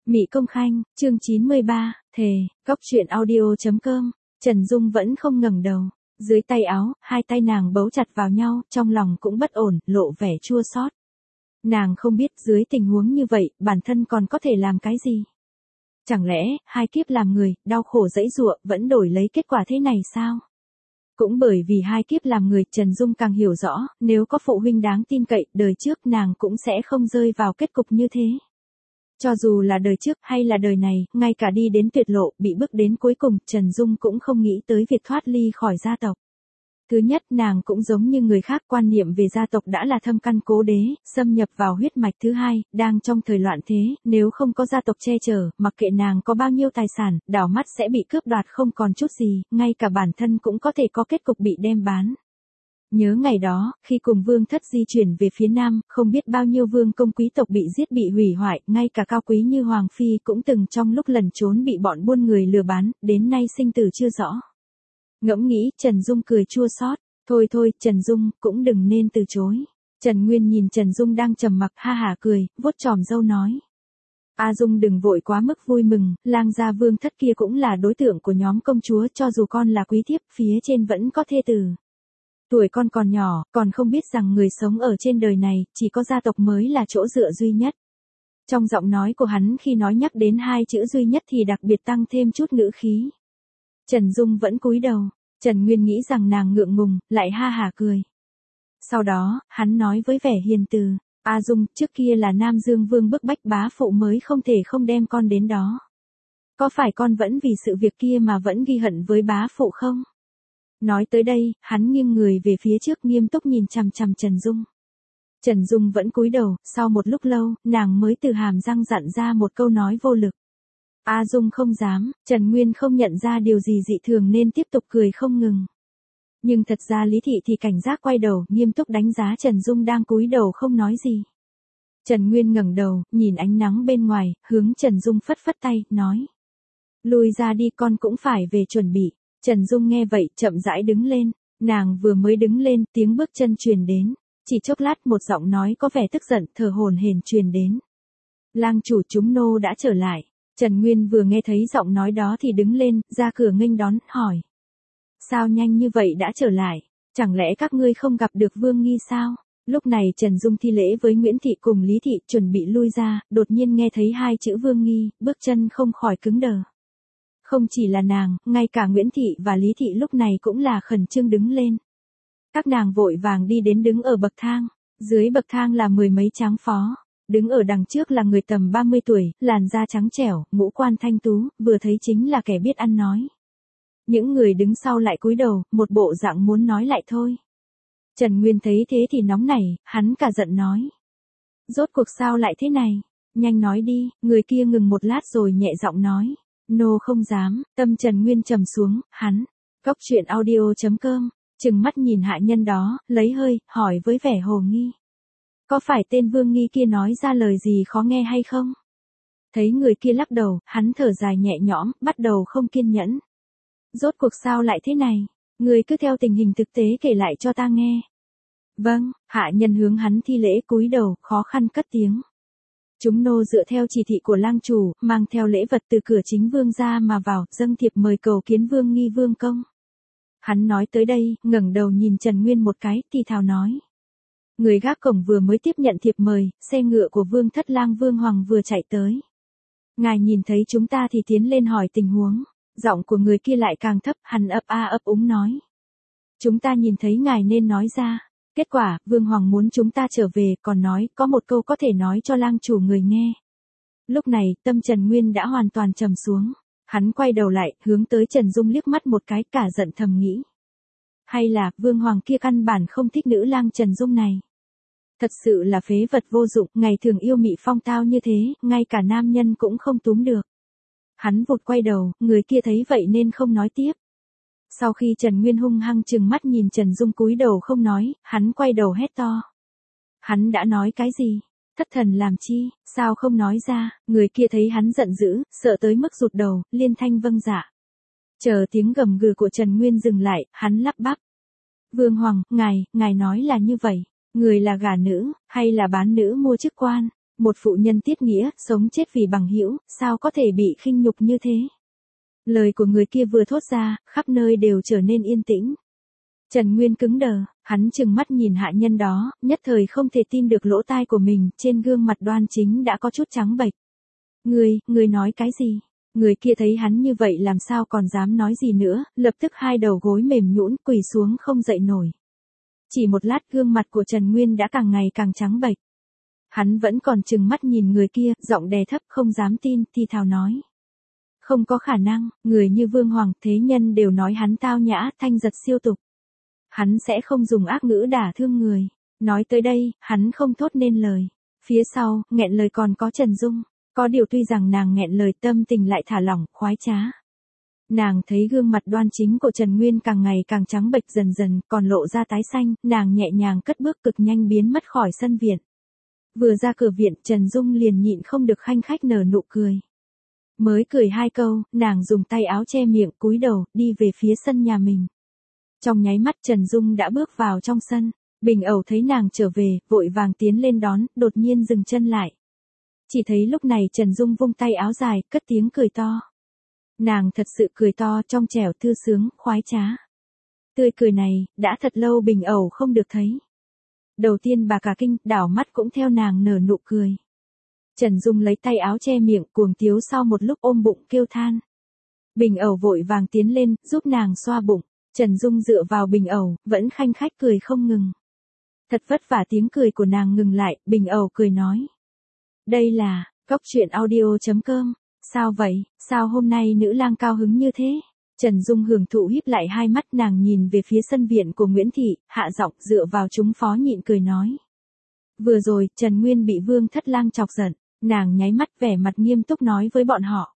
Mị Công Khanh, chương 93, thề, góc truyện audio.com, Trần Dung vẫn không ngẩng đầu. Dưới tay áo, hai tay nàng bấu chặt vào nhau, trong lòng cũng bất ổn, lộ vẻ chua xót. Nàng không biết dưới tình huống như vậy, bản thân còn có thể làm cái gì. Chẳng lẽ, hai kiếp làm người, đau khổ dẫy giụa, vẫn đổi lấy kết quả thế này sao? Cũng bởi vì hai kiếp làm người, Trần Dung càng hiểu rõ, nếu có phụ huynh đáng tin cậy, đời trước nàng cũng sẽ không rơi vào kết cục như thế. Cho dù là đời trước hay là đời này, ngay cả đi đến tuyệt lộ, bị bước đến cuối cùng, Trần Dung cũng không nghĩ tới việc thoát ly khỏi gia tộc. Thứ nhất, nàng cũng giống như người khác, quan niệm về gia tộc đã là thâm căn cố đế, xâm nhập vào huyết mạch. Thứ hai, đang trong thời loạn thế, nếu không có gia tộc che chở, mặc kệ nàng có bao nhiêu tài sản, đảo mắt sẽ bị cướp đoạt không còn chút gì, ngay cả bản thân cũng có thể có kết cục bị đem bán. Nhớ ngày đó, khi cùng vương thất di chuyển về phía nam, không biết bao nhiêu vương công quý tộc bị giết bị hủy hoại, ngay cả cao quý như Hoàng Phi cũng từng trong lúc lẩn trốn bị bọn buôn người lừa bán, đến nay sinh tử chưa rõ. Ngẫm nghĩ, Trần Dung cười chua xót. Thôi thôi, Trần Dung, cũng đừng nên từ chối. Trần Nguyên nhìn Trần Dung đang trầm mặc, ha hả cười, vuốt chòm râu nói. A Dung đừng vội quá mức vui mừng, lang gia vương thất kia cũng là đối tượng của nhóm công chúa, cho dù con là quý thiếp, phía trên vẫn có thê tử. Tuổi con còn nhỏ, còn không biết rằng người sống ở trên đời này, chỉ có gia tộc mới là chỗ dựa duy nhất. Trong giọng nói của hắn khi nói nhắc đến hai chữ duy nhất thì đặc biệt tăng thêm chút ngữ khí. Trần Dung vẫn cúi đầu, Trần Nguyên nghĩ rằng nàng ngượng ngùng, lại ha hả cười. Sau đó, hắn nói với vẻ hiền từ, A Dung, trước kia là Nam Dương Vương bức bách bá phụ mới không thể không đem con đến đó. Có phải con vẫn vì sự việc kia mà vẫn ghi hận với bá phụ không? Nói tới đây, hắn nghiêng người về phía trước nghiêm túc nhìn chằm chằm Trần Dung. Trần Dung vẫn cúi đầu, sau một lúc lâu, nàng mới từ hàm răng dặn ra một câu nói vô lực. A Dung không dám, Trần Nguyên không nhận ra điều gì dị thường nên tiếp tục cười không ngừng. Nhưng thật ra Lý Thị thì cảnh giác quay đầu, nghiêm túc đánh giá Trần Dung đang cúi đầu không nói gì. Trần Nguyên ngẩng đầu, nhìn ánh nắng bên ngoài, hướng Trần Dung phất phất tay, nói. Lùi ra đi, con cũng phải về chuẩn bị. Trần Dung nghe vậy, chậm rãi đứng lên. Nàng vừa mới đứng lên, tiếng bước chân truyền đến. Chỉ chốc lát một giọng nói có vẻ tức giận, thở hổn hển truyền đến. Lang chủ, chúng nô đã trở lại. Trần Nguyên vừa nghe thấy giọng nói đó thì đứng lên, ra cửa nghênh đón, hỏi. Sao nhanh như vậy đã trở lại? Chẳng lẽ các ngươi không gặp được Vương Nghi sao? Lúc này Trần Dung thi lễ với Nguyễn Thị cùng Lý Thị chuẩn bị lui ra, đột nhiên nghe thấy hai chữ Vương Nghi, bước chân không khỏi cứng đờ. Không chỉ là nàng, ngay cả Nguyễn Thị và Lý Thị lúc này cũng là khẩn trương đứng lên. Các nàng vội vàng đi đến đứng ở bậc thang, dưới bậc thang là mười mấy tráng phó. Đứng ở đằng trước là người tầm 30 tuổi, làn da trắng trẻo, ngũ quan thanh tú, vừa thấy chính là kẻ biết ăn nói. Những người đứng sau lại cúi đầu, một bộ dạng muốn nói lại thôi. Trần Nguyên thấy thế thì nóng nảy, hắn cả giận nói. Rốt cuộc sao lại thế này? Nhanh nói đi, người kia ngừng một lát rồi nhẹ giọng nói. Nô không dám, tâm Trần Nguyên trầm xuống, hắn. Góc truyện audio.com, trừng mắt nhìn hạ nhân đó, lấy hơi, hỏi với vẻ hồ nghi. Có phải tên Vương Nghi kia nói ra lời gì khó nghe hay không? Thấy người kia lắc đầu, hắn thở dài nhẹ nhõm, bắt đầu không kiên nhẫn. Rốt cuộc sao lại thế này? Người cứ theo tình hình thực tế kể lại cho ta nghe. Vâng, hạ nhân hướng hắn thi lễ cúi đầu, khó khăn cất tiếng. Chúng nô dựa theo chỉ thị của lang chủ, mang theo lễ vật từ cửa chính vương gia mà vào, dâng thiệp mời cầu kiến Vương Nghi vương công. Hắn nói tới đây, ngẩng đầu nhìn Trần Nguyên một cái, thì thào nói. Người gác cổng vừa mới tiếp nhận thiệp mời, xe ngựa của Vương thất lang Vương Hoàng vừa chạy tới. Ngài nhìn thấy chúng ta thì tiến lên hỏi tình huống. Giọng của người kia lại càng thấp, hắn ấp a ấp úng nói. Chúng ta nhìn thấy ngài nên nói ra. Kết quả, Vương Hoàng muốn chúng ta trở về, còn nói, có một câu có thể nói cho lang chủ người nghe. Lúc này, tâm Trần Nguyên đã hoàn toàn trầm xuống. Hắn quay đầu lại, hướng tới Trần Dung liếc mắt một cái, cả giận thầm nghĩ. Hay là, Vương Hoàng kia căn bản không thích nữ lang Trần Dung này. Thật sự là phế vật vô dụng, ngày thường yêu mị phong tao như thế, ngay cả nam nhân cũng không túm được. Hắn vụt quay đầu, người kia thấy vậy nên không nói tiếp. Sau khi Trần Nguyên hung hăng trừng mắt nhìn Trần Dung cúi đầu không nói, hắn quay đầu hét to. Hắn đã nói cái gì? Thất thần làm chi, sao không nói ra? Người kia thấy hắn giận dữ, sợ tới mức rụt đầu, liên thanh vâng dạ. Chờ tiếng gầm gừ của Trần Nguyên dừng lại, hắn lắp bắp. Vương Hoàng, ngài nói là như vậy. Người là gả nữ, hay là bán nữ mua chức quan? Một phụ nhân tiết nghĩa, sống chết vì bằng hữu, sao có thể bị khinh nhục như thế? Lời của người kia vừa thốt ra, khắp nơi đều trở nên yên tĩnh. Trần Nguyên cứng đờ, hắn trừng mắt nhìn hạ nhân đó, nhất thời không thể tin được lỗ tai của mình, trên gương mặt đoan chính đã có chút trắng bệch. Ngươi nói cái gì? Người kia thấy hắn như vậy làm sao còn dám nói gì nữa, lập tức hai đầu gối mềm nhũn quỳ xuống không dậy nổi. Chỉ một lát gương mặt của Trần Nguyên đã càng ngày càng trắng bệch. Hắn vẫn còn trừng mắt nhìn người kia, giọng đè thấp không dám tin, thì thào nói. Không có khả năng, người như Vương Hoàng thế nhân đều nói hắn tao nhã, thanh giật siêu tục. Hắn sẽ không dùng ác ngữ đả thương người. Nói tới đây, hắn không thốt nên lời. Phía sau, nghẹn lời còn có Trần Dung. Có điều tuy rằng nàng nghẹn lời tâm tình lại thả lỏng, khoái trá. Nàng thấy gương mặt đoan chính của Trần Nguyên càng ngày càng trắng bệch dần dần, còn lộ ra tái xanh, nàng nhẹ nhàng cất bước cực nhanh biến mất khỏi sân viện. Vừa ra cửa viện, Trần Dung liền nhịn không được khanh khách nở nụ cười. Mới cười hai câu, nàng dùng tay áo che miệng cúi đầu, đi về phía sân nhà mình. Trong nháy mắt Trần Dung đã bước vào trong sân. Bình Ẩu thấy nàng trở về, vội vàng tiến lên đón, đột nhiên dừng chân lại. Chỉ thấy lúc này Trần Dung vung tay áo dài, cất tiếng cười to. Nàng thật sự cười to trong trẻo thư sướng, khoái trá. Tươi cười này, đã thật lâu Bình Ẩu không được thấy. Đầu tiên bà cả kinh, đảo mắt cũng theo nàng nở nụ cười. Trần Dung lấy tay áo che miệng, cuồng tiếu sau một lúc ôm bụng kêu than. Bình Ẩu vội vàng tiến lên, giúp nàng xoa bụng. Trần Dung dựa vào Bình Ẩu, vẫn khanh khách cười không ngừng. Thật vất vả tiếng cười của nàng ngừng lại, Bình Ẩu cười nói. Đây là, Cóc Truyện Audio.com. Sao vậy, sao hôm nay nữ lang cao hứng như thế? Trần Dung hưởng thụ híp lại hai mắt, nàng nhìn về phía sân viện của Nguyễn Thị, hạ giọng dựa vào chúng phó nhịn cười nói. Vừa rồi, Trần Nguyên bị Vương Thất Lang chọc giận, nàng nháy mắt vẻ mặt nghiêm túc nói với bọn họ.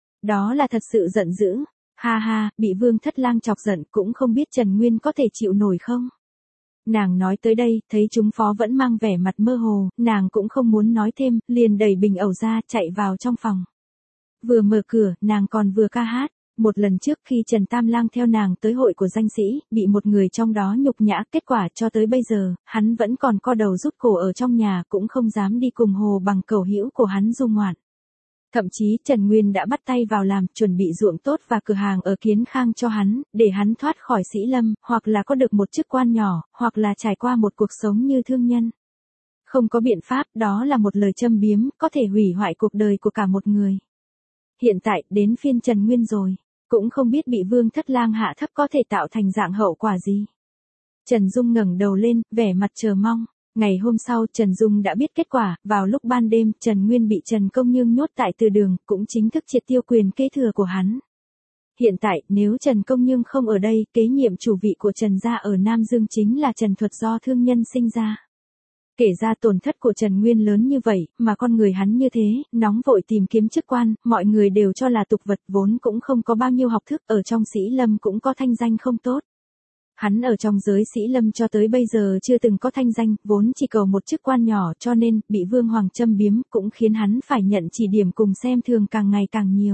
Đó là thật sự giận dữ, ha ha, bị Vương Thất Lang chọc giận cũng không biết Trần Nguyên có thể chịu nổi không? Nàng nói tới đây, thấy chúng phó vẫn mang vẻ mặt mơ hồ, nàng cũng không muốn nói thêm, liền đẩy Bình Ẩu ra, chạy vào trong phòng. Vừa mở cửa, nàng còn vừa ca hát. Một lần trước khi Trần Tam Lang theo nàng tới hội của danh sĩ, bị một người trong đó nhục nhã, kết quả cho tới bây giờ, hắn vẫn còn co đầu rút cổ ở trong nhà, cũng không dám đi cùng Hồ Bằng cẩu hữu của hắn du ngoạn. Thậm chí Trần Nguyên đã bắt tay vào làm, chuẩn bị ruộng tốt và cửa hàng ở Kiến Khang cho hắn, để hắn thoát khỏi sĩ lâm, hoặc là có được một chức quan nhỏ, hoặc là trải qua một cuộc sống như thương nhân. Không có biện pháp, đó là một lời châm biếm, có thể hủy hoại cuộc đời của cả một người. Hiện tại, đến phiên Trần Nguyên rồi, cũng không biết bị Vương Thất Lang hạ thấp có thể tạo thành dạng hậu quả gì. Trần Dung ngẩng đầu lên, vẻ mặt chờ mong. Ngày hôm sau Trần Dung đã biết kết quả, vào lúc ban đêm Trần Nguyên bị Trần Công Nhương nhốt tại từ đường, cũng chính thức triệt tiêu quyền kế thừa của hắn. Hiện tại, nếu Trần Công Nhương không ở đây, kế nhiệm chủ vị của Trần gia ở Nam Dương chính là Trần Thuật do thương nhân sinh ra. Kể ra tổn thất của Trần Nguyên lớn như vậy, mà con người hắn như thế, nóng vội tìm kiếm chức quan, mọi người đều cho là tục vật, vốn cũng không có bao nhiêu học thức, ở trong sĩ lâm cũng có thanh danh không tốt. Hắn ở trong giới sĩ lâm cho tới bây giờ chưa từng có thanh danh, vốn chỉ cầu một chức quan nhỏ, cho nên, bị Vương Hoàng châm biếm, cũng khiến hắn phải nhận chỉ điểm cùng xem thường càng ngày càng nhiều.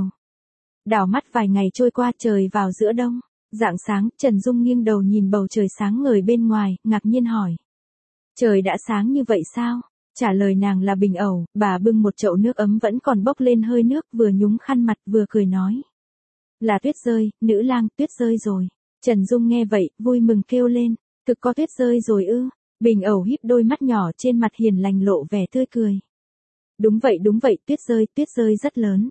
Đảo mắt vài ngày trôi qua, trời vào giữa đông. Rạng sáng, Trần Dung nghiêng đầu nhìn bầu trời sáng ngời bên ngoài, ngạc nhiên hỏi. Trời đã sáng như vậy sao? Trả lời nàng là Bình Ẩu, bà bưng một chậu nước ấm vẫn còn bốc lên hơi nước, vừa nhúng khăn mặt vừa cười nói. Là tuyết rơi, nữ lang, tuyết rơi rồi. Trần Dung nghe vậy, vui mừng kêu lên, thực có tuyết rơi rồi ư? Bình Ẩu híp đôi mắt nhỏ trên mặt hiền lành lộ vẻ tươi cười. Đúng vậy, tuyết rơi rất lớn.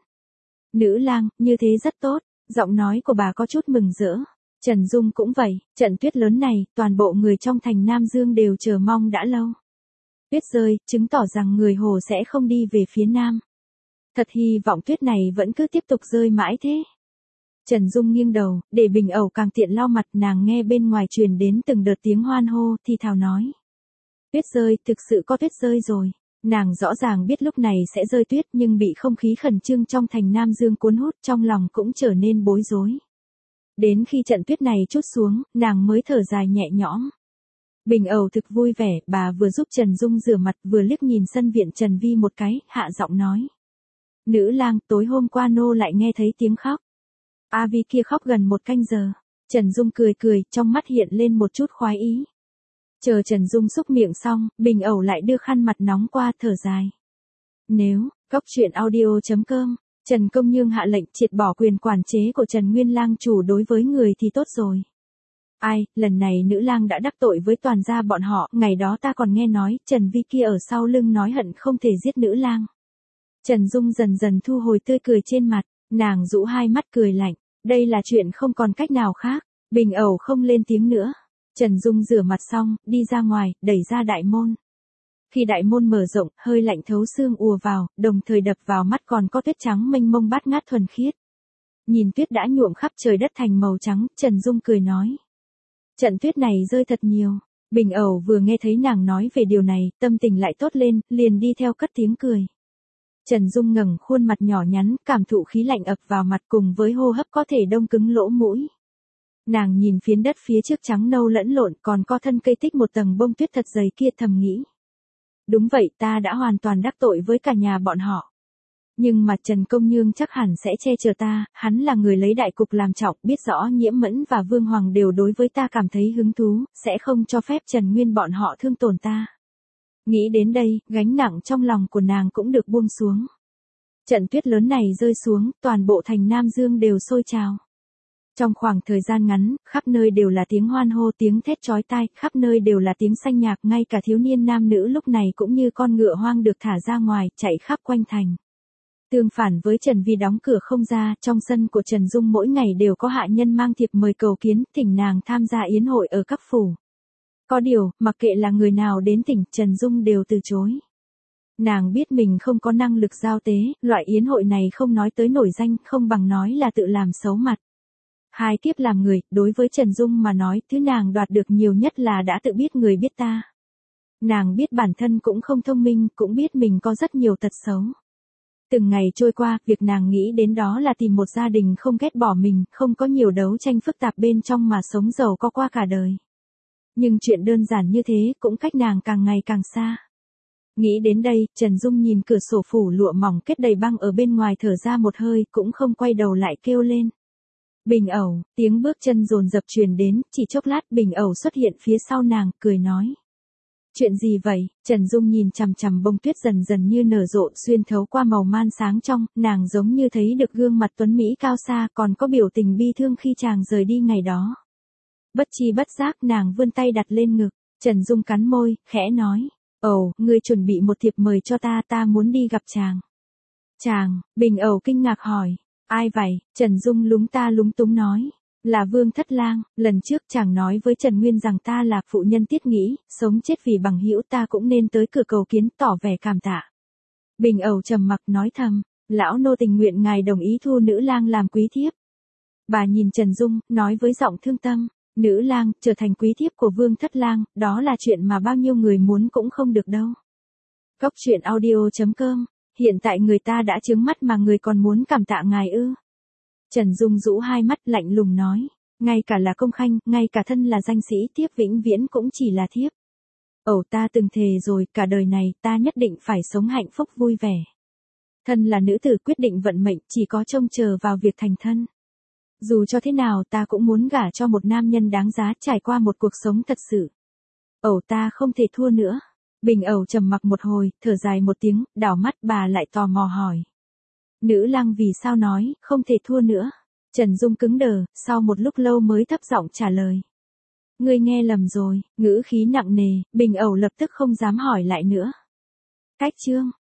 Nữ lang, như thế rất tốt, giọng nói của bà có chút mừng rỡ. Trần Dung cũng vậy, trận tuyết lớn này, toàn bộ người trong thành Nam Dương đều chờ mong đã lâu. Tuyết rơi, chứng tỏ rằng người Hồ sẽ không đi về phía Nam. Thật hy vọng tuyết này vẫn cứ tiếp tục rơi mãi thế. Trần Dung nghiêng đầu, để Bình Ẩu càng tiện lau mặt, nàng nghe bên ngoài truyền đến từng đợt tiếng hoan hô, thì thào nói. Tuyết rơi, thực sự có tuyết rơi rồi. Nàng rõ ràng biết lúc này sẽ rơi tuyết, nhưng bị không khí khẩn trương trong thành Nam Dương cuốn hút, trong lòng cũng trở nên bối rối. Đến khi trận tuyết này trút xuống, nàng mới thở dài nhẹ nhõm. Bình Ẩu thực vui vẻ, bà vừa giúp Trần Dung rửa mặt, vừa liếc nhìn sân viện Trần Vi một cái, hạ giọng nói. Nữ lang, tối hôm qua nô lại nghe thấy tiếng khóc. A Vi kia khóc gần 1 canh giờ. Trần Dung cười, trong mắt hiện lên một chút khoái ý. Chờ Trần Dung xúc miệng xong, Bình Ẩu lại đưa khăn mặt nóng qua, thở dài. Nếu, Cóc truyện audio.com, Trần Công Nhương hạ lệnh triệt bỏ quyền quản chế của Trần Nguyên lang chủ đối với người thì tốt rồi. Ai, lần này nữ lang đã đắc tội với toàn gia bọn họ, ngày đó ta còn nghe nói, Trần Vi kia ở sau lưng nói hận không thể giết nữ lang. Trần Dung dần dần thu hồi tươi cười trên mặt, nàng rũ hai mắt cười lạnh, đây là chuyện không còn cách nào khác, Bình Ẩu không lên tiếng nữa. Trần Dung rửa mặt xong, đi ra ngoài, đẩy ra đại môn. Khi đại môn mở rộng, hơi lạnh thấu xương ùa vào, đồng thời đập vào mắt còn có tuyết trắng mênh mông bát ngát thuần khiết. Nhìn tuyết đã nhuộm khắp trời đất thành màu trắng, Trần Dung cười nói. Trận tuyết này rơi thật nhiều. Bình Ẩu vừa nghe thấy nàng nói về điều này, tâm tình lại tốt lên, liền đi theo cất tiếng cười. Trần Dung ngẩng khuôn mặt nhỏ nhắn, cảm thụ khí lạnh ập vào mặt cùng với hô hấp có thể đông cứng lỗ mũi. Nàng nhìn phiến đất phía trước trắng nâu lẫn lộn còn có thân cây tích một tầng bông tuyết thật dày kia thầm nghĩ. Đúng vậy, ta đã hoàn toàn đắc tội với cả nhà bọn họ. Nhưng mà Trần Công Nhương chắc hẳn sẽ che chở ta, hắn là người lấy đại cục làm trọng, biết rõ Nhiễm Mẫn và Vương Hoàng đều đối với ta cảm thấy hứng thú, sẽ không cho phép Trần Nguyên bọn họ thương tổn ta. Nghĩ đến đây, gánh nặng trong lòng của nàng cũng được buông xuống. Trận tuyết lớn này rơi xuống, toàn bộ thành Nam Dương đều sôi trào. Trong khoảng thời gian ngắn, khắp nơi đều là tiếng hoan hô, tiếng thét chói tai, khắp nơi đều là tiếng xanh nhạc, ngay cả thiếu niên nam nữ lúc này cũng như con ngựa hoang được thả ra ngoài, chạy khắp quanh thành. Tương phản với Trần Vi đóng cửa không ra, trong sân của Trần Dung mỗi ngày đều có hạ nhân mang thiệp mời cầu kiến, thỉnh nàng tham gia yến hội ở các phủ. Có điều, mặc kệ là người nào đến thỉnh, Trần Dung đều từ chối. Nàng biết mình không có năng lực giao tế, loại yến hội này không nói tới nổi danh, không bằng nói là tự làm xấu mặt. Hai kiếp làm người, đối với Trần Dung mà nói, thứ nàng đoạt được nhiều nhất là đã tự biết người biết ta. Nàng biết bản thân cũng không thông minh, cũng biết mình có rất nhiều tật xấu. Từng ngày trôi qua, việc nàng nghĩ đến đó là tìm một gia đình không ghét bỏ mình, không có nhiều đấu tranh phức tạp bên trong mà sống giàu có qua cả đời. Nhưng chuyện đơn giản như thế cũng cách nàng càng ngày càng xa. Nghĩ đến đây, Trần Dung nhìn cửa sổ phủ lụa mỏng kết đầy băng ở bên ngoài thở ra một hơi, cũng không quay đầu lại kêu lên. Bình Ẩu, tiếng bước chân dồn dập truyền đến, chỉ chốc lát Bình Ẩu xuất hiện phía sau nàng, cười nói. Chuyện gì vậy? Trần Dung nhìn chằm chằm bông tuyết dần dần như nở rộ xuyên thấu qua màu man sáng trong, nàng giống như thấy được gương mặt tuấn Mỹ cao xa còn có biểu tình bi thương khi chàng rời đi ngày đó. Bất chi bất giác nàng vươn tay đặt lên ngực, Trần Dung cắn môi, khẽ nói. Ẩu, ngươi chuẩn bị một thiệp mời cho ta muốn đi gặp chàng. Chàng, Bình Ẩu kinh ngạc hỏi. Ai vậy? Trần Dung lúng ta lúng túng nói. Là Vương Thất Lang, lần trước chàng nói với Trần Nguyên rằng ta là phụ nhân tiết nghĩ, sống chết vì bằng hữu, ta cũng nên tới cửa cầu kiến tỏ vẻ cảm tạ. Bình Ẩu trầm mặc nói thầm, lão nô tình nguyện ngài đồng ý thu nữ lang làm quý thiếp. Bà nhìn Trần Dung, nói với giọng thương tâm, nữ lang, trở thành quý thiếp của Vương Thất Lang, đó là chuyện mà bao nhiêu người muốn cũng không được đâu. Cóc truyện audio.com, hiện tại người ta đã trướng mắt mà người còn muốn cảm tạ ngài ư? Trần Dung rũ hai mắt lạnh lùng nói, ngay cả là công khanh, ngay cả thân là danh sĩ thiếp vĩnh viễn cũng chỉ là thiếp. Ẩu, ta từng thề rồi, cả đời này ta nhất định phải sống hạnh phúc vui vẻ. Thân là nữ tử quyết định vận mệnh, chỉ có trông chờ vào việc thành thân. Dù cho thế nào ta cũng muốn gả cho một nam nhân đáng giá, trải qua một cuộc sống thật sự. Ẩu, ta không thể thua nữa. Bình Ẩu trầm mặc một hồi, thở dài một tiếng, đảo mắt bà lại tò mò hỏi. Nữ lang vì sao nói, không thể thua nữa? Trần Dung cứng đờ, sau một lúc lâu mới thấp giọng trả lời. Ngươi nghe lầm rồi, ngữ khí nặng nề, Bình Ẩu lập tức không dám hỏi lại nữa. Cách chương.